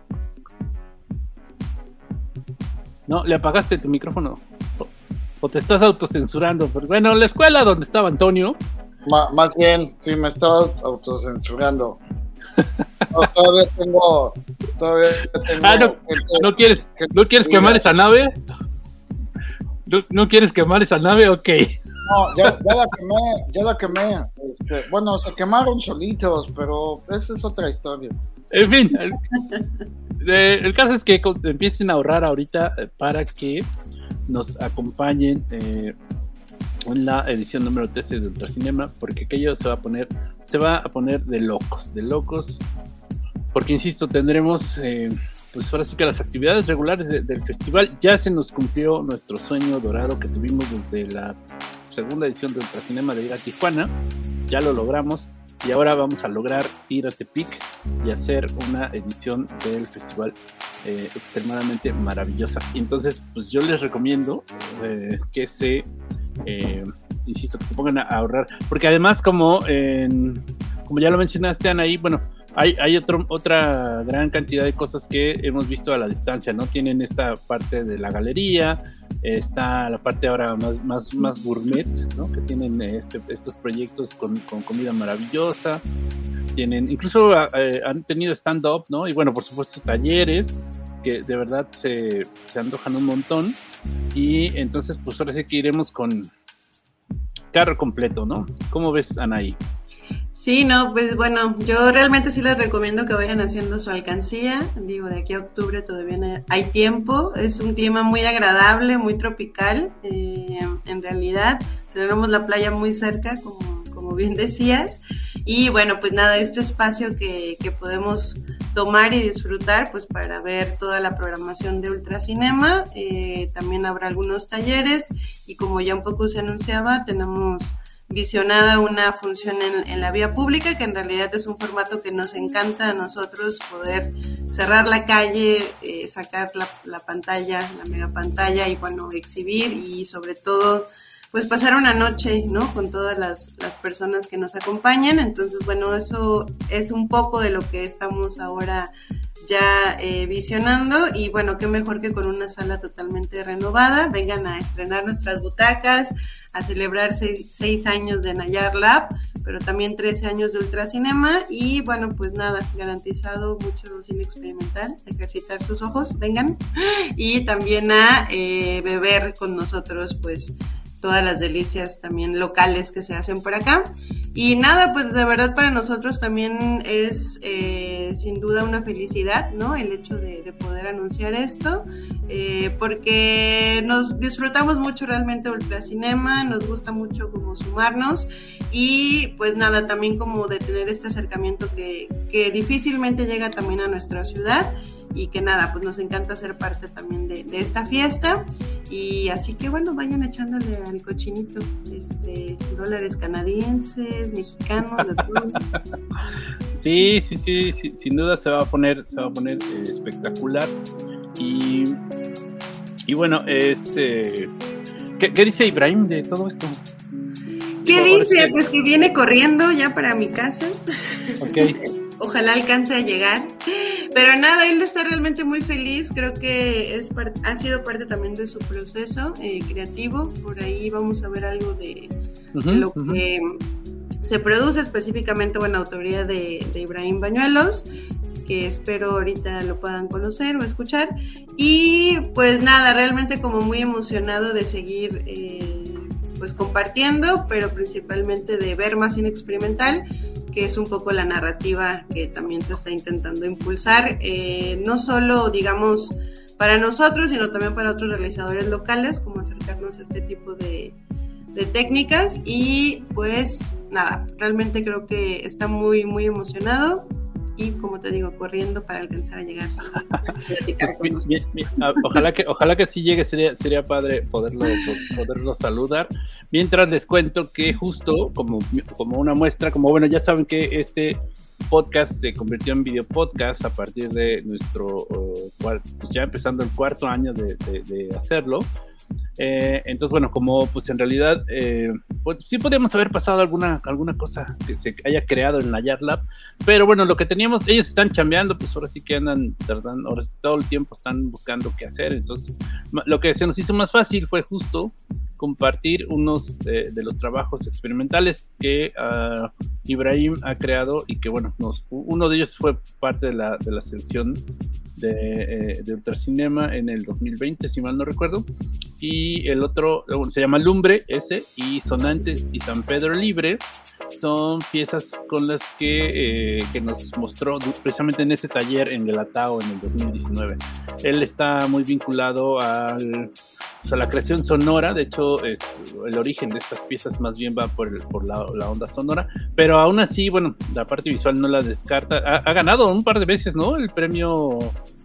No, le apagaste tu micrófono. O te estás autocensurando. Pero bueno, la escuela donde estaba Antonio. Más bien, sí, me estaba autocensurando. Todavía tengo. ¿No quieres quemar esa nave? ¿No quieres quemar esa nave? Ok. No, ya la quemé. Bueno, se quemaron solitos, pero esa es otra historia. En fin, el caso es que empiecen a ahorrar ahorita para que nos acompañen en la edición número 13 de Ultracinema, porque aquello se va a poner de locos, porque insisto, tendremos pues ahora sí que las actividades regulares del festival. Ya se nos cumplió nuestro sueño dorado que tuvimos desde la segunda edición de Ultracinema de ir a Tijuana, ya lo logramos. Y ahora vamos a lograr ir a Tepic y hacer una edición del festival extremadamente maravillosa. Y entonces, pues yo les recomiendo que insisto, que se pongan a ahorrar. Porque además, como ya lo mencionaste, Anaí, bueno, hay otra gran cantidad de cosas que hemos visto a la distancia, ¿no? Tienen esta parte de la galería, está la parte ahora más gourmet, ¿no? Que tienen estos proyectos con comida maravillosa, tienen, incluso han tenido stand-up, ¿no? Y bueno, por supuesto talleres que de verdad se antojan un montón, y entonces pues ahora sí que iremos con carro completo, ¿no? ¿Cómo ves, Anaí? Sí, no, pues bueno, yo realmente sí les recomiendo que vayan haciendo su alcancía. Digo, de aquí a octubre todavía hay tiempo. Es un clima muy agradable, muy tropical. En realidad tenemos la playa muy cerca, como bien decías. Y bueno, pues nada, este espacio que podemos tomar y disfrutar pues para ver toda la programación de Ultracinema. También habrá algunos talleres, y como ya un poco se anunciaba, tenemos visionada una función en la vía pública, que en realidad es un formato que nos encanta a nosotros, poder cerrar la calle, sacar la pantalla, la mega pantalla y bueno, exhibir y sobre todo pues pasar una noche, ¿no? Con todas las personas que nos acompañan. Entonces, bueno, eso es un poco de lo que estamos ahora ya visionando y bueno, qué mejor que con una sala totalmente renovada. Vengan a estrenar nuestras butacas, a celebrar 6 años de Nayar Lab, pero también 13 años de Ultracinema y bueno, pues nada, garantizado mucho cine experimental, ejercitar sus ojos, vengan, y también a beber con nosotros pues todas las delicias también locales que se hacen por acá. Y nada, pues de verdad para nosotros también es sin duda una felicidad, ¿no? El hecho de poder anunciar esto, porque nos disfrutamos mucho realmente Ultracinema, nos gusta mucho como sumarnos y pues nada, también como de tener este acercamiento que difícilmente llega también a nuestra ciudad y que nada, pues nos encanta ser parte también de esta fiesta y así que bueno, vayan echándole al cochinito, dólares canadienses, mexicanos, de todo. Sí, sin duda se va a poner espectacular y bueno, ¿qué dice Ibrahim de todo esto? ¿Qué dice? Pues que viene corriendo ya para mi casa. Okay. Ojalá alcance a llegar. Pero nada, él está realmente muy feliz. Creo que ha sido parte también de su proceso creativo. Por ahí vamos a ver algo de lo que se produce específicamente, bueno, autoría de Ibrahim Bañuelos, que espero ahorita lo puedan conocer o escuchar. Y pues nada, realmente como muy emocionado de seguir pues compartiendo, pero principalmente de ver más cine experimental, que es un poco la narrativa que también se está intentando impulsar, no solo, digamos, para nosotros, sino también para otros realizadores locales, como acercarnos a este tipo de técnicas. Y pues nada, realmente creo que está muy, muy emocionado y, como te digo, corriendo para alcanzar a llegar a platicar con nosotros. Ojalá que sí llegue, sería padre poderlo saludar. Mientras les cuento que justo como una muestra, como bueno, ya saben que este podcast se convirtió en video podcast a partir de nuestro pues ya empezando el 4º año de hacerlo. Entonces bueno, como pues en realidad pues sí podríamos haber pasado alguna cosa que se haya creado en Nayar Lab, pero bueno, lo que teníamos, ellos están chambeando, pues ahora sí que andan tardando, ahora sí, todo el tiempo están buscando qué hacer. Entonces lo que se nos hizo más fácil fue justo compartir unos de los trabajos experimentales que Ibrahim ha creado y que bueno, uno de ellos fue parte de la selección de Ultracinema en el 2020, si mal no recuerdo, y el otro se llama Lumbre, y Sonantes y San Pedro Libre son piezas con las que nos mostró precisamente en ese taller en Guelatao en el 2019. Él está muy vinculado a la creación sonora. De hecho, el origen de estas piezas más bien va por la onda sonora, pero aún así, bueno, la parte visual no la descarta. Ha ganado un par de veces, ¿no? El premio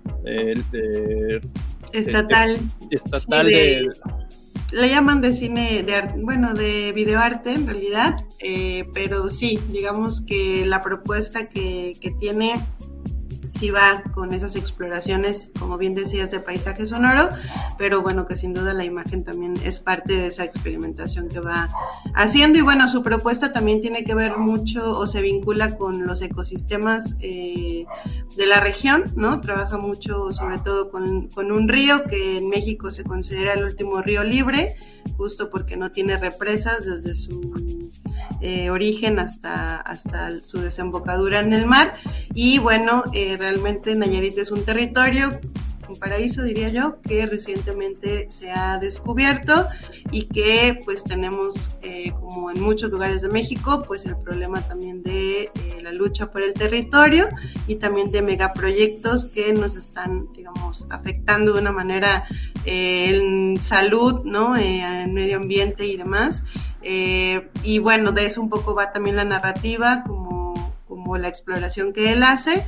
estatal. Sí, le llaman de cine, de videoarte en realidad, pero sí, digamos que la propuesta que tiene sí va con esas exploraciones, como bien decías, de paisaje sonoro, pero bueno, que sin duda la imagen también es parte de esa experimentación que va haciendo. Y bueno, su propuesta también tiene que ver mucho o se vincula con los ecosistemas de la región, ¿no? Trabaja mucho sobre todo con un río que en México se considera el último río libre, justo porque no tiene represas desde su origen hasta su desembocadura en el mar. Y bueno, realmente Nayarit es un territorio, un paraíso diría yo, que recientemente se ha descubierto y que pues tenemos como en muchos lugares de México pues el problema también de la lucha por el territorio y también de megaproyectos que nos están, digamos, afectando de una manera en salud, ¿no? En medio ambiente y demás. Y bueno, de eso un poco va también la narrativa, como la exploración que él hace,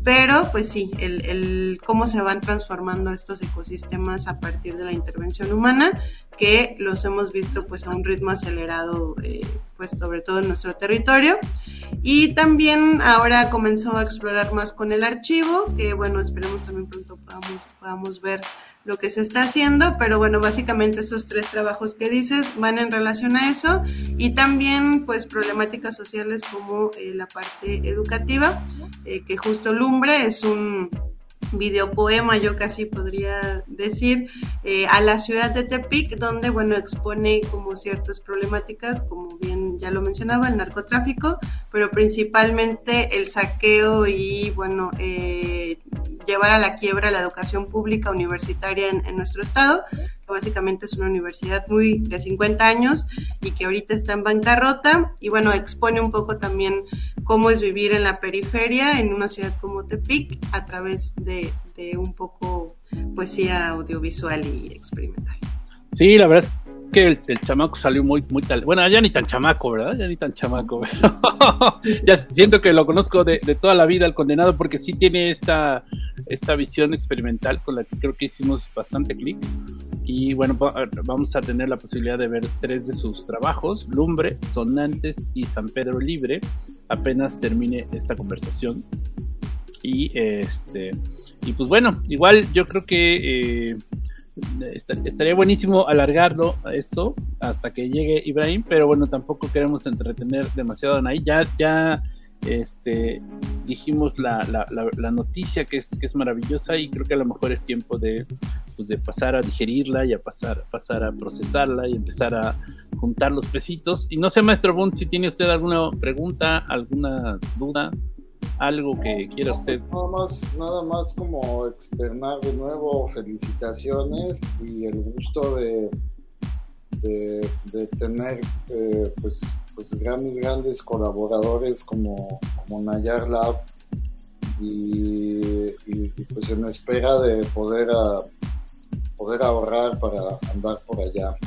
pero pues sí, el cómo se van transformando estos ecosistemas a partir de la intervención humana, que los hemos visto pues a un ritmo acelerado, pues sobre todo en nuestro territorio. Y también ahora comenzó a explorar más con el archivo, que bueno, esperemos también pronto podamos ver lo que se está haciendo, pero bueno, básicamente esos 3 trabajos que dices van en relación a eso, y también pues problemáticas sociales como la parte educativa, que justo Lumbre es un videopoema, yo casi podría decir, a la ciudad de Tepic, donde bueno, expone como ciertas problemáticas, como bien ya lo mencionaba, el narcotráfico, pero principalmente el saqueo y bueno, llevar a la quiebra la educación pública universitaria en nuestro estado, que básicamente es una universidad de 50 años y que ahorita está en bancarrota, y bueno, expone un poco también cómo es vivir en la periferia en una ciudad como Tepic a través de un poco poesía audiovisual y experimental. Sí, la verdad es que el chamaco salió muy tal. Bueno, ya ni tan chamaco, ¿verdad? Ya ni tan chamaco, pero ya siento que lo conozco de toda la vida, el condenado, porque sí tiene esta visión experimental con la que creo que hicimos bastante clic. Y bueno, vamos a tener la posibilidad de ver 3 de sus trabajos: Lumbre, Sonantes y San Pedro Libre, apenas termine esta conversación. Y pues bueno, igual yo creo que estaría buenísimo alargarlo a esto hasta que llegue Ibrahim, pero bueno, tampoco queremos entretener demasiado a Anaí. Ya dijimos la noticia que es maravillosa, y creo que a lo mejor es tiempo de pasar a digerirla y a pasar a procesarla y empezar a juntar los pesitos. Y no sé, maestro Bunt, si tiene usted alguna pregunta, alguna duda, algo que quiera usted. Nada más como externar de nuevo felicitaciones y el gusto de tener pues grandes colaboradores como Nayar Lab, y pues en espera de poder ahorrar para andar por allá,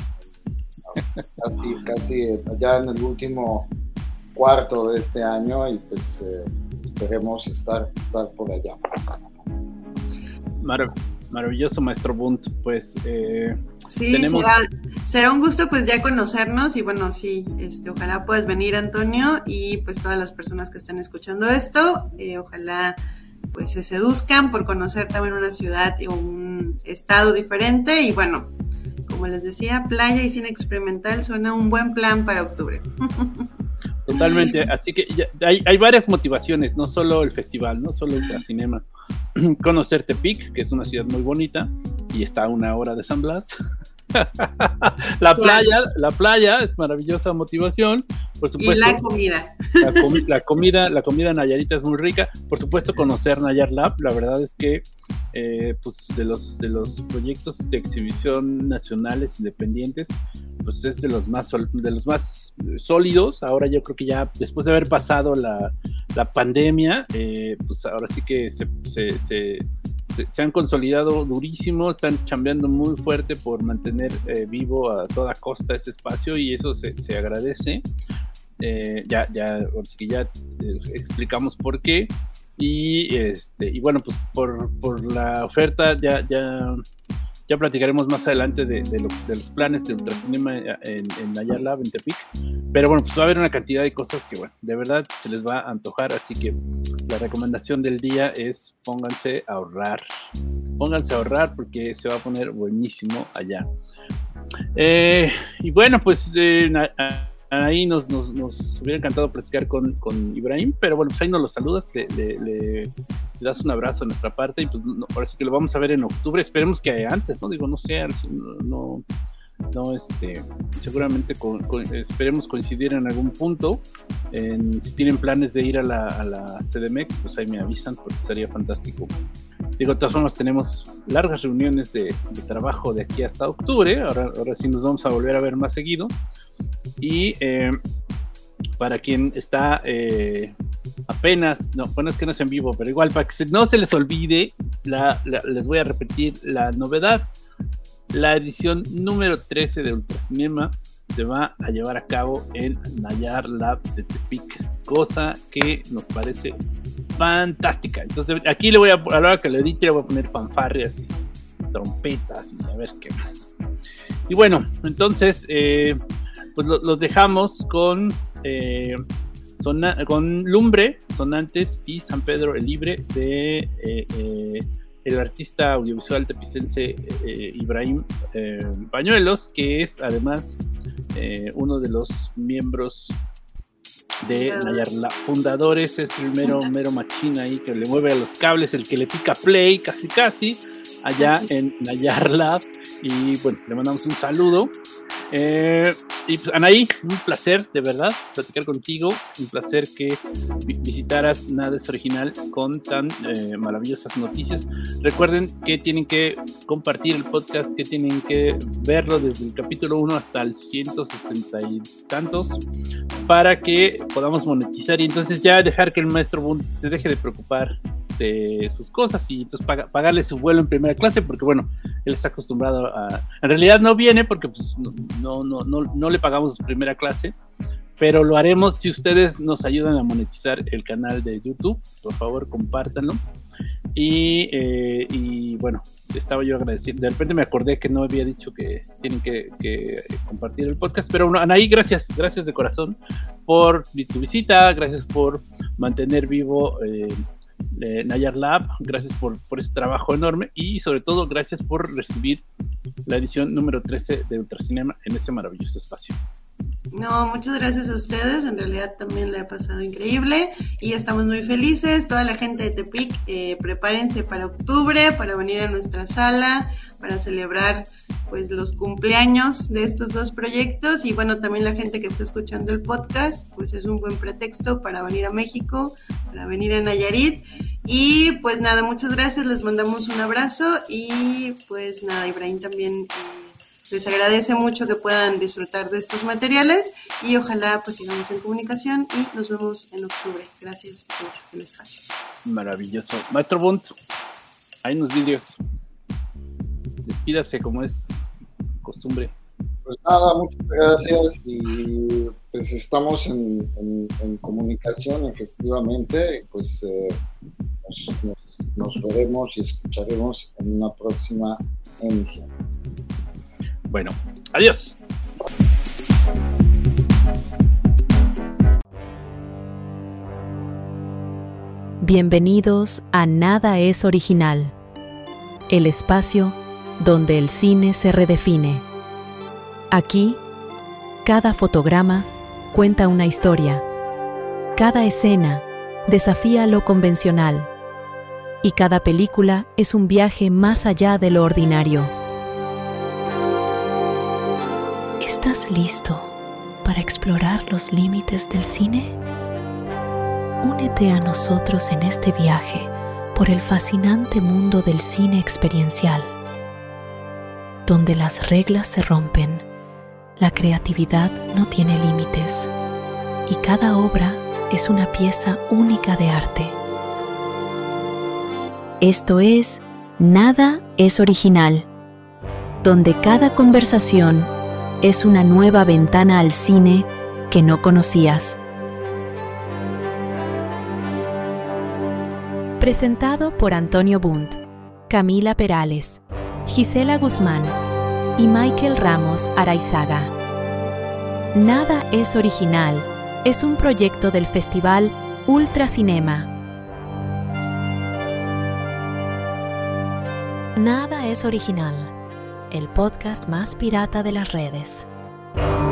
casi ya en el último cuarto de este año, y pues esperemos estar por allá. Maravilloso, maestro Bunt. Pues sí, será un gusto pues ya conocernos, y bueno, sí, ojalá puedas venir, Antonio, y pues todas las personas que están escuchando esto, ojalá pues se seduzcan por conocer también una ciudad o un estado diferente. Y bueno, como les decía, playa y cine experimental suena un buen plan para octubre. Totalmente, así que hay varias motivaciones, no solo el festival, no solo Ultracinema. Conocer Tepic, que es una ciudad muy bonita y está a 1 hora de San Blas. La playa es maravillosa motivación, por supuesto. Y la comida. La comida nayarita es muy rica. Por supuesto, conocer Nayar Lab. La verdad es que pues de los proyectos de exhibición nacionales independientes, pues es de los más sólidos. Ahora yo creo que ya después de haber pasado la pandemia, pues ahora sí que se han consolidado durísimo, están chambeando muy fuerte por mantener vivo a toda costa ese espacio, y eso se agradece. Ya explicamos por qué, y bueno, pues por la oferta ya platicaremos más adelante de los planes de Ultracinema en Nayar Lab, en Tepic. Pero bueno, pues va a haber una cantidad de cosas que, bueno, de verdad se les va a antojar. Así que la recomendación del día es pónganse a ahorrar porque se va a poner buenísimo allá. Y bueno, pues ahí nos hubiera encantado platicar con Ibrahim, pero bueno, pues ahí nos lo saludas, le das un abrazo de nuestra parte, y pues ahora sí que lo vamos a ver en octubre. Esperemos que antes, no sé, seguramente esperemos coincidir en algún punto. Si tienen planes de ir a la CDMX, pues ahí me avisan, porque sería fantástico. Digo, de todas formas tenemos largas reuniones de trabajo de aquí hasta octubre. Ahora sí nos vamos a volver a ver más seguido. Y para quien está apenas, es que no es en vivo, pero igual para que no se les olvide, les voy a repetir la novedad. La edición número 13 de Ultracinema se va a llevar a cabo en Nayar Lab de Tepic, cosa que nos parece fantástica. Entonces aquí le voy a la hora que lo edite le voy a poner fanfarrias y trompetas y a ver qué más. Y bueno, entonces pues los dejamos con Lumbre, Sonantes y San Pedro el Libre de el artista audiovisual tepicense Ibrahim Bañuelos, que es además uno de los miembros de Nayar Lab, fundadores, es el mero machín ahí que le mueve a los cables, el que le pica play casi allá en Nayar Lab. Y bueno, le mandamos un saludo. Y pues Anaí, un placer de verdad platicar contigo, un placer que visitaras Nada es Original con tan maravillosas noticias. Recuerden que tienen que compartir el podcast, que tienen que verlo desde el capítulo 1 hasta el 160 y tantos para que podamos monetizar y entonces ya dejar que el maestro Bunt se deje de preocupar de sus cosas y entonces pagarle su vuelo en primera clase, porque bueno, él está acostumbrado a... En realidad no viene porque pues no le pagamos su primera clase, pero lo haremos si ustedes nos ayudan a monetizar el canal de YouTube. Por favor, compártanlo. Y bueno, estaba yo agradeciendo. De repente me acordé que no había dicho que tienen que compartir el podcast, pero bueno, Anaí, gracias de corazón por tu visita, gracias por mantener vivo Nayar Lab, gracias por ese trabajo enorme y sobre todo gracias por recibir la edición número 13 de Ultracinema en ese maravilloso espacio. No, muchas gracias a ustedes, en realidad también la he pasado increíble y estamos muy felices. Toda la gente de Tepic, prepárense para octubre, para venir a nuestra sala, para celebrar pues los cumpleaños de estos dos proyectos y bueno, también la gente que está escuchando el podcast, pues es un buen pretexto para venir a México, para venir a Nayarit y pues nada, muchas gracias, les mandamos un abrazo y pues nada, Ibrahim también les agradece mucho que puedan disfrutar de estos materiales y ojalá pues sigamos en comunicación y nos vemos en octubre. Gracias por el espacio. Maravilloso. Maestro Bunt, hay unos vídeos. Despídase como es costumbre. Pues nada, muchas gracias y pues estamos en comunicación efectivamente, pues nos veremos y escucharemos en una próxima emisión. Bueno, adiós. Bienvenidos a Nada es Original, el espacio donde el cine se redefine. Aquí, cada fotograma cuenta una historia, cada escena desafía lo convencional y cada película es un viaje más allá de lo ordinario. ¿Estás listo para explorar los límites del cine? Únete a nosotros en este viaje por el fascinante mundo del cine experiencial, donde las reglas se rompen, la creatividad no tiene límites y cada obra es una pieza única de arte. Esto es Nada es Original, donde cada conversación es una nueva ventana al cine que no conocías. Presentado por Antonio Bunt, Camila Perales, Gisela Guzmán y Michael Ramos Araizaga. Nada es Original es un proyecto del Festival Ultracinema. Nada es Original, el podcast más pirata de las redes.